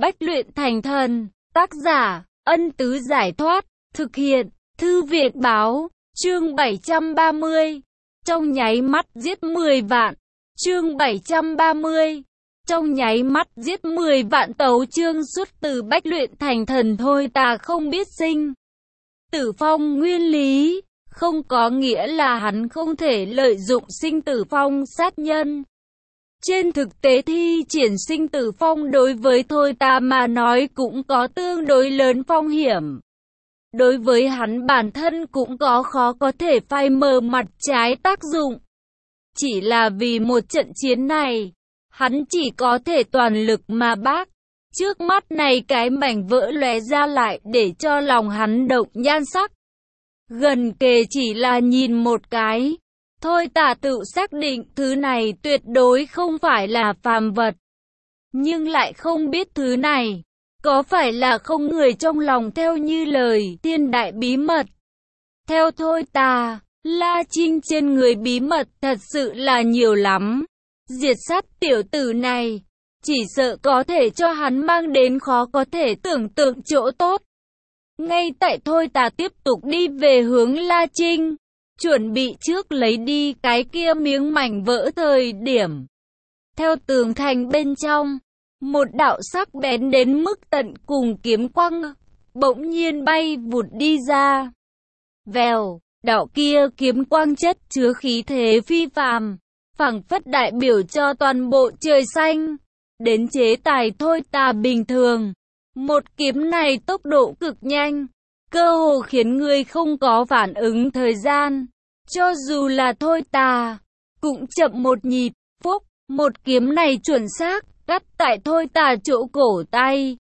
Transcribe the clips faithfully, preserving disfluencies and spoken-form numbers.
Bách luyện thành thần. Tác giả, Ân Tứ Giải Thoát. Thực hiện, Thư Viện Báo. Chương bảy trăm ba mươi. Trong nháy mắt giết mười vạn. Chương bảy trăm ba mươi. Trong nháy mắt giết mười vạn. Tấu chương xuất từ Bách luyện thành thần. Thôi ta không biết sinh tử phong nguyên lý, không có nghĩa là hắn không thể lợi dụng sinh tử phong sát nhân. Trên thực tế thi triển sinh tử phong đối với Thôi ta mà nói cũng có tương đối lớn phong hiểm. Đối với hắn bản thân cũng có khó có thể phai mờ mặt trái tác dụng. Chỉ là vì một trận chiến này, hắn chỉ có thể toàn lực mà bác. Trước mắt này cái mảnh vỡ lóe ra lại để cho lòng hắn động nhan sắc. Gần kề chỉ là nhìn một cái. Thôi ta tự xác định thứ này tuyệt đối không phải là phàm vật. Nhưng lại không biết thứ này có phải là không người trong lòng theo như lời thiên đại bí mật. Theo Thôi ta, La Trinh trên người bí mật thật sự là nhiều lắm. Diệt sát tiểu tử này, chỉ sợ có thể cho hắn mang đến khó có thể tưởng tượng chỗ tốt. Ngay tại Thôi ta tiếp tục đi về hướng La Trinh, chuẩn bị trước lấy đi cái kia miếng mảnh vỡ thời điểm. Theo tường thành bên trong, một đạo sắc bén đến mức tận cùng kiếm quang, bỗng nhiên bay vụt đi ra. Vèo, đạo kia kiếm quang chất chứa khí thế phi phàm, phảng phất đại biểu cho toàn bộ trời xanh. Đến chế tài Thôi ta bình thường. Một kiếm này tốc độ cực nhanh, cơ hồ khiến người không có phản ứng thời gian. Cho dù là Thôi ta, cũng chậm một nhịp. Phúc, một kiếm này chuẩn xác, cắt tại Thôi ta chỗ cổ tay.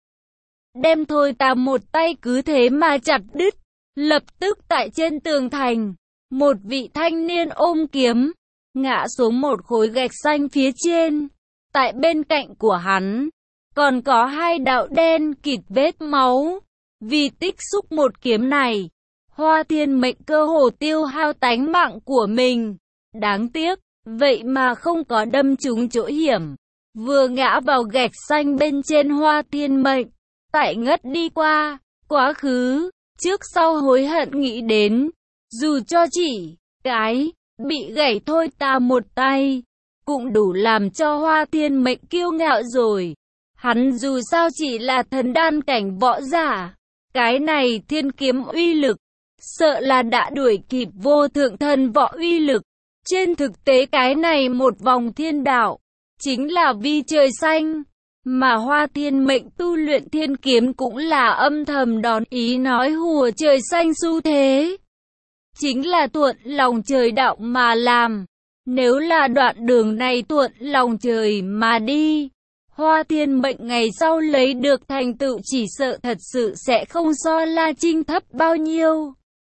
Đem Thôi ta một tay cứ thế mà chặt đứt. Lập tức tại trên tường thành, một vị thanh niên ôm kiếm, ngã xuống một khối gạch xanh phía trên. Tại bên cạnh của hắn, còn có hai đạo đen kịt vết máu. Vì tích xúc một kiếm này, Hoa Thiên Mệnh cơ hồ tiêu hao tánh mạng của mình. Đáng tiếc, vậy mà không có đâm trúng chỗ hiểm. Vừa ngã vào gạch xanh bên trên Hoa Thiên Mệnh, tại ngất đi qua, quá khứ, trước sau hối hận nghĩ đến. Dù cho chỉ cái, bị gãy Thôi ta một tay, cũng đủ làm cho Hoa Thiên Mệnh kiêu ngạo rồi. Hắn dù sao chỉ là thần đan cảnh võ giả. Cái này thiên kiếm uy lực, sợ là đã đuổi kịp vô thượng thần võ uy lực. Trên thực tế cái này một vòng thiên đạo, chính là vi trời xanh. Mà Hoa Thiên Mệnh tu luyện thiên kiếm cũng là âm thầm đón ý nói hùa trời xanh xu thế. Chính là thuận lòng trời đạo mà làm. Nếu là đoạn đường này thuận lòng trời mà đi, Hoa Thiên Mệnh ngày sau lấy được thành tựu chỉ sợ thật sự sẽ không so La Trinh thấp bao nhiêu.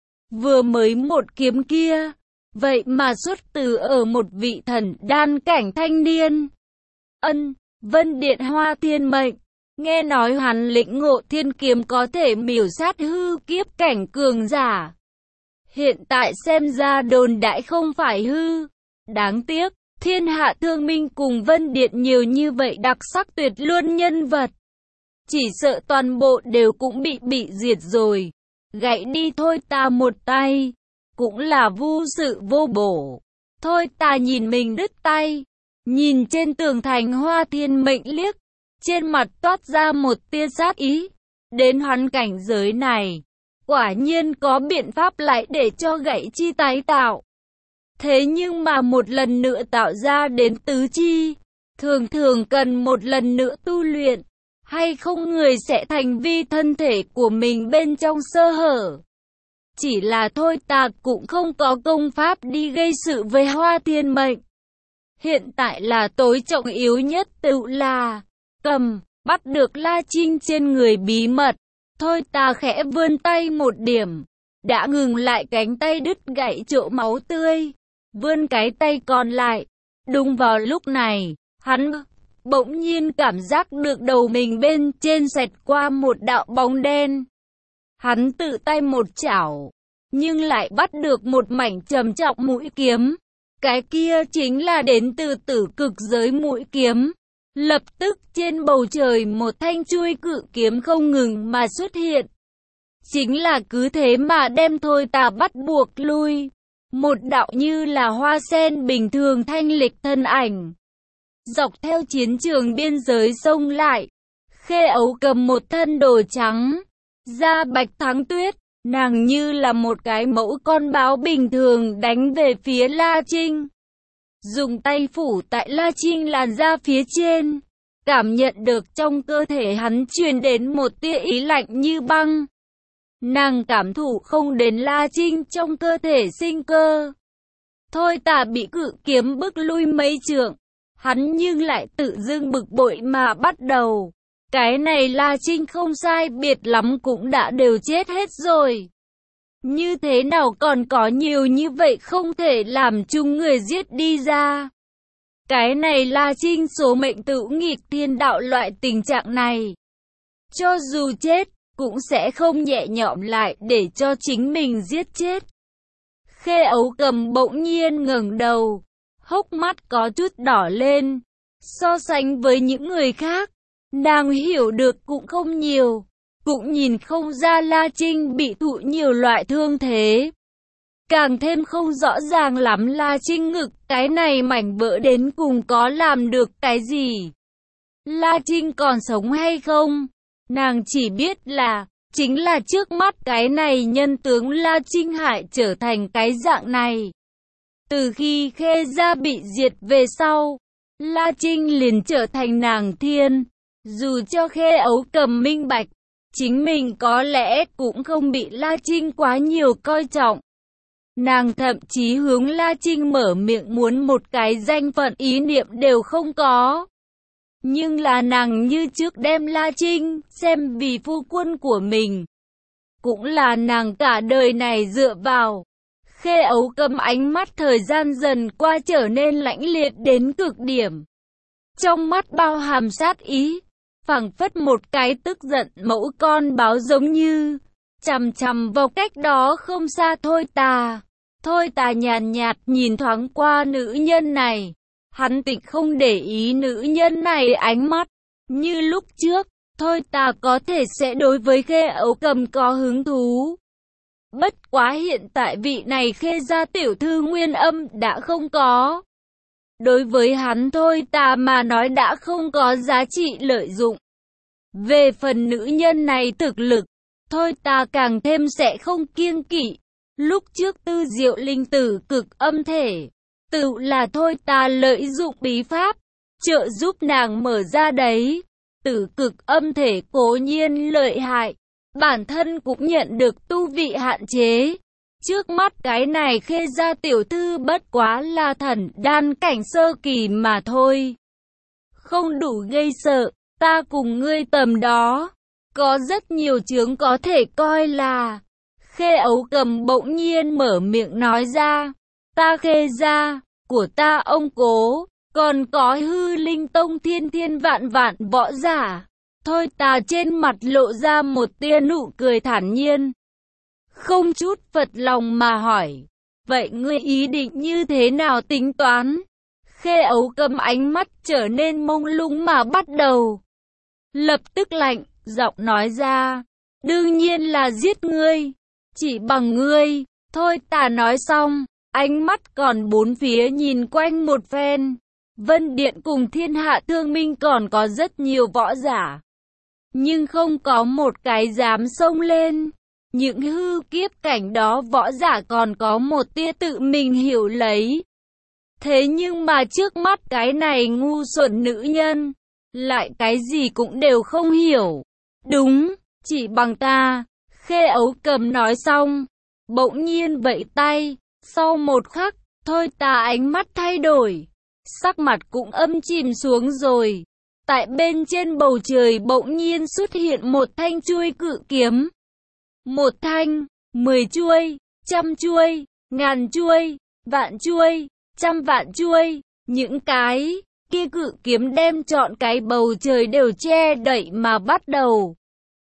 Vừa mới một kiếm kia, vậy mà xuất từ ở một vị thần đan cảnh thanh niên. Ân, Vân Điện Hoa Thiên Mệnh, nghe nói hắn lĩnh ngộ thiên kiếm có thể miểu sát hư kiếp cảnh cường giả. Hiện tại xem ra đồn đại không phải hư. Đáng tiếc, thiên hạ thương minh cùng Vân Điện nhiều như vậy đặc sắc tuyệt luân nhân vật. Chỉ sợ toàn bộ đều cũng bị bị diệt rồi. Gãy đi Thôi ta một tay, cũng là vô sự vô bổ. Thôi ta nhìn mình đứt tay, nhìn trên tường thành Hoa Thiên Mệnh liếc, trên mặt toát ra một tia sát ý. Đến hắn cảnh giới này, quả nhiên có biện pháp lại để cho gãy chi tái tạo. Thế nhưng mà một lần nữa tạo ra đến tứ chi, thường thường cần một lần nữa tu luyện, hay không người sẽ thành vi thân thể của mình bên trong sơ hở. Chỉ là Thôi ta cũng không có công pháp đi gây sự với Hoa Thiên Mệnh. Hiện tại là tối trọng yếu nhất tự là cầm, bắt được La Trinh trên người bí mật. Thôi ta khẽ vươn tay một điểm, đã ngừng lại cánh tay đứt gãy chỗ máu tươi. Vươn cái tay còn lại. Đúng vào lúc này, hắn bỗng nhiên cảm giác được đầu mình bên trên xẹt qua một đạo bóng đen. Hắn tự tay một chảo, nhưng lại bắt được một mảnh trầm trọng mũi kiếm. Cái kia chính là đến từ tử cực giới mũi kiếm. Lập tức trên bầu trời một thanh chuôi cự kiếm không ngừng mà xuất hiện. Chính là cứ thế mà đem Thôi Tà bắt buộc lui. Một đạo như là hoa sen bình thường thanh lịch thân ảnh. Dọc theo chiến trường biên giới xông lại. Khê Ấu Cầm một thân đồ trắng, da bạch thắng tuyết, nàng như là một cái mẫu con báo bình thường đánh về phía La Trinh. Dùng tay phủ tại La Trinh làn da phía trên, cảm nhận được trong cơ thể hắn truyền đến một tia ý lạnh như băng. Nàng cảm thụ không đến La Trinh trong cơ thể sinh cơ. Thôi Tà bị cự kiếm bức lui mấy trượng, hắn nhưng lại tự dưng bực bội mà bắt đầu. Cái này La Trinh không sai biệt lắm cũng đã đều chết hết rồi. Như thế nào còn có nhiều như vậy không thể làm chung người giết đi ra. Cái này La Trinh số mệnh tự nghịch thiên đạo loại tình trạng này. Cho dù chết, cũng sẽ không nhẹ nhõm lại để cho chính mình giết chết. Khê Ấu Cầm bỗng nhiên ngẩng đầu, hốc mắt có chút đỏ lên. So sánh với những người khác, nàng hiểu được cũng không nhiều, cũng nhìn không ra La Trinh bị thụ nhiều loại thương thế. Càng thêm không rõ ràng lắm La Trinh ngực cái này mảnh vỡ đến cùng có làm được cái gì. La Trinh còn sống hay không? Nàng chỉ biết là, chính là trước mắt cái này nhân tướng La Trinh hại trở thành cái dạng này. Từ khi Khê gia bị diệt về sau, La Trinh liền trở thành nàng thiên. Dù cho Khê Ấu Cầm minh bạch, chính mình có lẽ cũng không bị La Trinh quá nhiều coi trọng. Nàng thậm chí hướng La Trinh mở miệng muốn một cái danh phận ý niệm đều không có. Nhưng là nàng như trước đem La Trinh xem vì phu quân của mình. Cũng là nàng cả đời này dựa vào. Khê Ấu Cầm ánh mắt thời gian dần qua trở nên lãnh liệt đến cực điểm. Trong mắt bao hàm sát ý, phảng phất một cái tức giận mẫu con báo giống như, chằm chằm vào cách đó không xa Thôi Tà. Thôi Tà nhàn nhạt nhìn thoáng qua nữ nhân này. Hắn tịnh không để ý nữ nhân này ánh mắt. Như lúc trước, Thôi Tà có thể sẽ đối với Khê Ấu Cầm có hứng thú. Bất quá hiện tại vị này Khê gia tiểu thư nguyên âm đã không có. Đối với hắn Thôi Tà mà nói đã không có giá trị lợi dụng. Về phần nữ nhân này thực lực, Thôi Tà càng thêm sẽ không kiêng kỵ. Lúc trước Tư Diệu Linh tử cực âm thể, tự là Thôi Tà lợi dụng bí pháp, trợ giúp nàng mở ra đấy. Tử cực âm thể cố nhiên lợi hại, bản thân cũng nhận được tu vị hạn chế. Trước mắt cái này Khê gia tiểu thư bất quá là thần đan cảnh sơ kỳ mà thôi. Không đủ gây sợ, ta cùng ngươi tầm đó. Có rất nhiều chướng có thể coi là. Khê Ấu Cầm bỗng nhiên mở miệng nói ra. Ta Khê gia, của ta ông cố, còn có Hư Linh Tông thiên thiên vạn vạn võ giả. Thôi Tà trên mặt lộ ra một tia nụ cười thản nhiên. Không chút phật lòng mà hỏi. Vậy ngươi ý định như thế nào tính toán? Khê Ấu Cầm ánh mắt trở nên mông lung mà bắt đầu. Lập tức lạnh, giọng nói ra. Đương nhiên là giết ngươi. Chỉ bằng ngươi. Thôi Tà nói xong, ánh mắt còn bốn phía nhìn quanh một phen. Vân Điện cùng Thiên Hạ Thương Minh còn có rất nhiều võ giả. Nhưng không có một cái dám xông lên. Những hư kiếp cảnh đó võ giả còn có một tia tự mình hiểu lấy. Thế nhưng mà trước mắt cái này ngu xuẩn nữ nhân, lại cái gì cũng đều không hiểu. Đúng, chỉ bằng ta. Khê Ấu Cầm nói xong, bỗng nhiên vẫy tay. Sau một khắc, Thôi Tà ánh mắt thay đổi, sắc mặt cũng âm chìm xuống rồi. Tại bên trên bầu trời bỗng nhiên xuất hiện một thanh chuôi cự kiếm. Một thanh, mười chuôi, trăm chuôi, ngàn chuôi, vạn chuôi, trăm vạn chuôi. Những cái kia cự kiếm đem trọn cái bầu trời đều che đậy mà bắt đầu.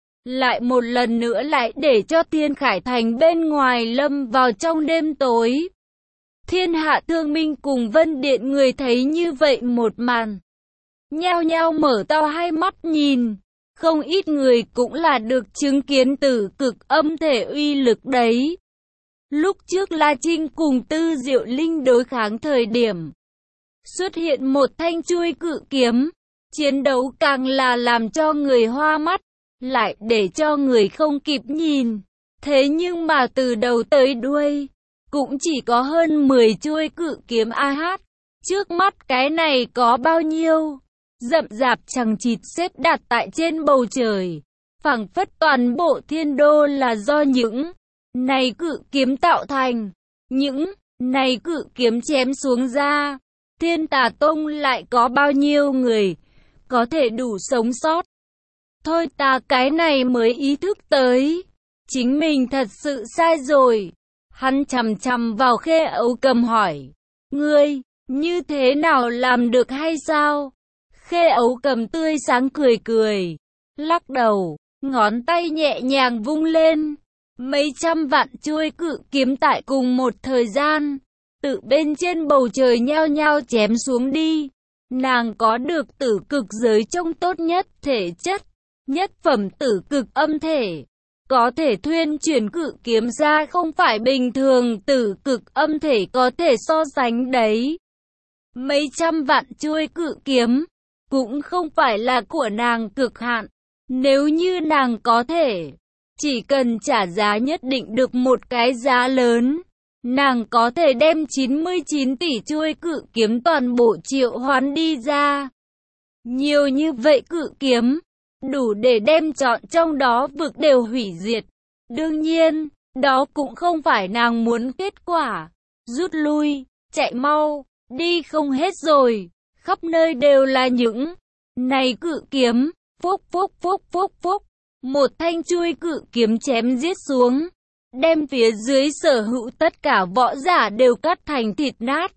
Lại một lần nữa lại để cho Thiên Khải Thành bên ngoài lâm vào trong đêm tối. Thiên Hạ Thương Minh cùng Vân Điện người thấy như vậy một màn, nhao nhao mở to hai mắt nhìn. Không ít người cũng là được chứng kiến tử cực âm thể uy lực đấy. Lúc trước La Trinh cùng Tư Diệu Linh đối kháng thời điểm xuất hiện một thanh chuôi cự kiếm, chiến đấu càng là làm cho người hoa mắt, lại để cho người không kịp nhìn. Thế nhưng mà từ đầu tới đuôi, cũng chỉ có hơn mười chuôi cự kiếm a hát. Trước mắt cái này có bao nhiêu? Rậm rạp chằng chịt xếp đặt tại trên bầu trời, phảng phất toàn bộ thiên đô là do những này cự kiếm tạo thành. Những này cự kiếm chém xuống ra, Thiên Tà Tông lại có bao nhiêu người có thể đủ sống sót? Thôi ta cái này mới ý thức tới, chính mình thật sự sai rồi. Hắn chằm chằm vào Khê Ấu Cầm hỏi, ngươi, như thế nào làm được hay sao? Khê Ấu Cầm tươi sáng cười cười, lắc đầu, ngón tay nhẹ nhàng vung lên. Mấy trăm vạn chuôi cự kiếm tại cùng một thời gian, tự bên trên bầu trời nhao nhao chém xuống đi. Nàng có được tử cực giới trong tốt nhất thể chất, nhất phẩm tử cực âm thể. Có thể thuyên chuyển cự kiếm ra không phải bình thường tử cực âm thể có thể so sánh đấy. Mấy trăm vạn chuôi cự kiếm, cũng không phải là của nàng cực hạn. Nếu như nàng có thể, chỉ cần trả giá nhất định được một cái giá lớn, nàng có thể đem chín mươi chín tỷ chuôi cự kiếm toàn bộ triệu hoán đi ra. Nhiều như vậy cự kiếm, đủ để đem chọn trong đó vực đều hủy diệt. Đương nhiên, đó cũng không phải nàng muốn kết quả. Rút lui, chạy mau, đi không hết rồi. Khắp nơi đều là những này cự kiếm. Phúc phúc phúc phúc phúc. Một thanh chuôi cự kiếm chém giết xuống, đem phía dưới sở hữu tất cả võ giả đều cắt thành thịt nát.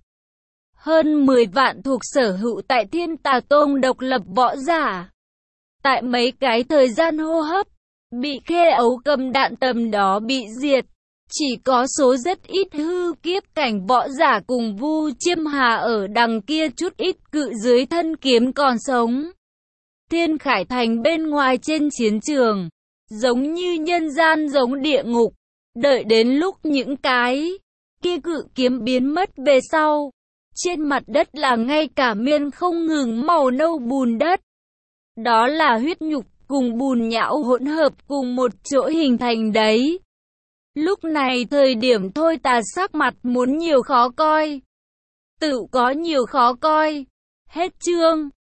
Hơn mười vạn thuộc sở hữu tại Thiên Tà Tông độc lập võ giả, tại mấy cái thời gian hô hấp, bị Khê Ấu Cầm đạn tầm đó bị diệt. Chỉ có số rất ít hư kiếp cảnh võ giả cùng Vu Chiêm Hà ở đằng kia chút ít cự dưới thân kiếm còn sống. Thiên Khải Thành bên ngoài trên chiến trường, giống như nhân gian giống địa ngục. Đợi đến lúc những cái kia cự kiếm biến mất về sau, trên mặt đất là ngay cả miên không ngừng màu nâu bùn đất. Đó là huyết nhục cùng bùn nhão hỗn hợp cùng một chỗ hình thành đấy. Lúc này thời điểm Thôi Tà sắc mặt muốn nhiều khó coi, tự có nhiều khó coi. Hết chương.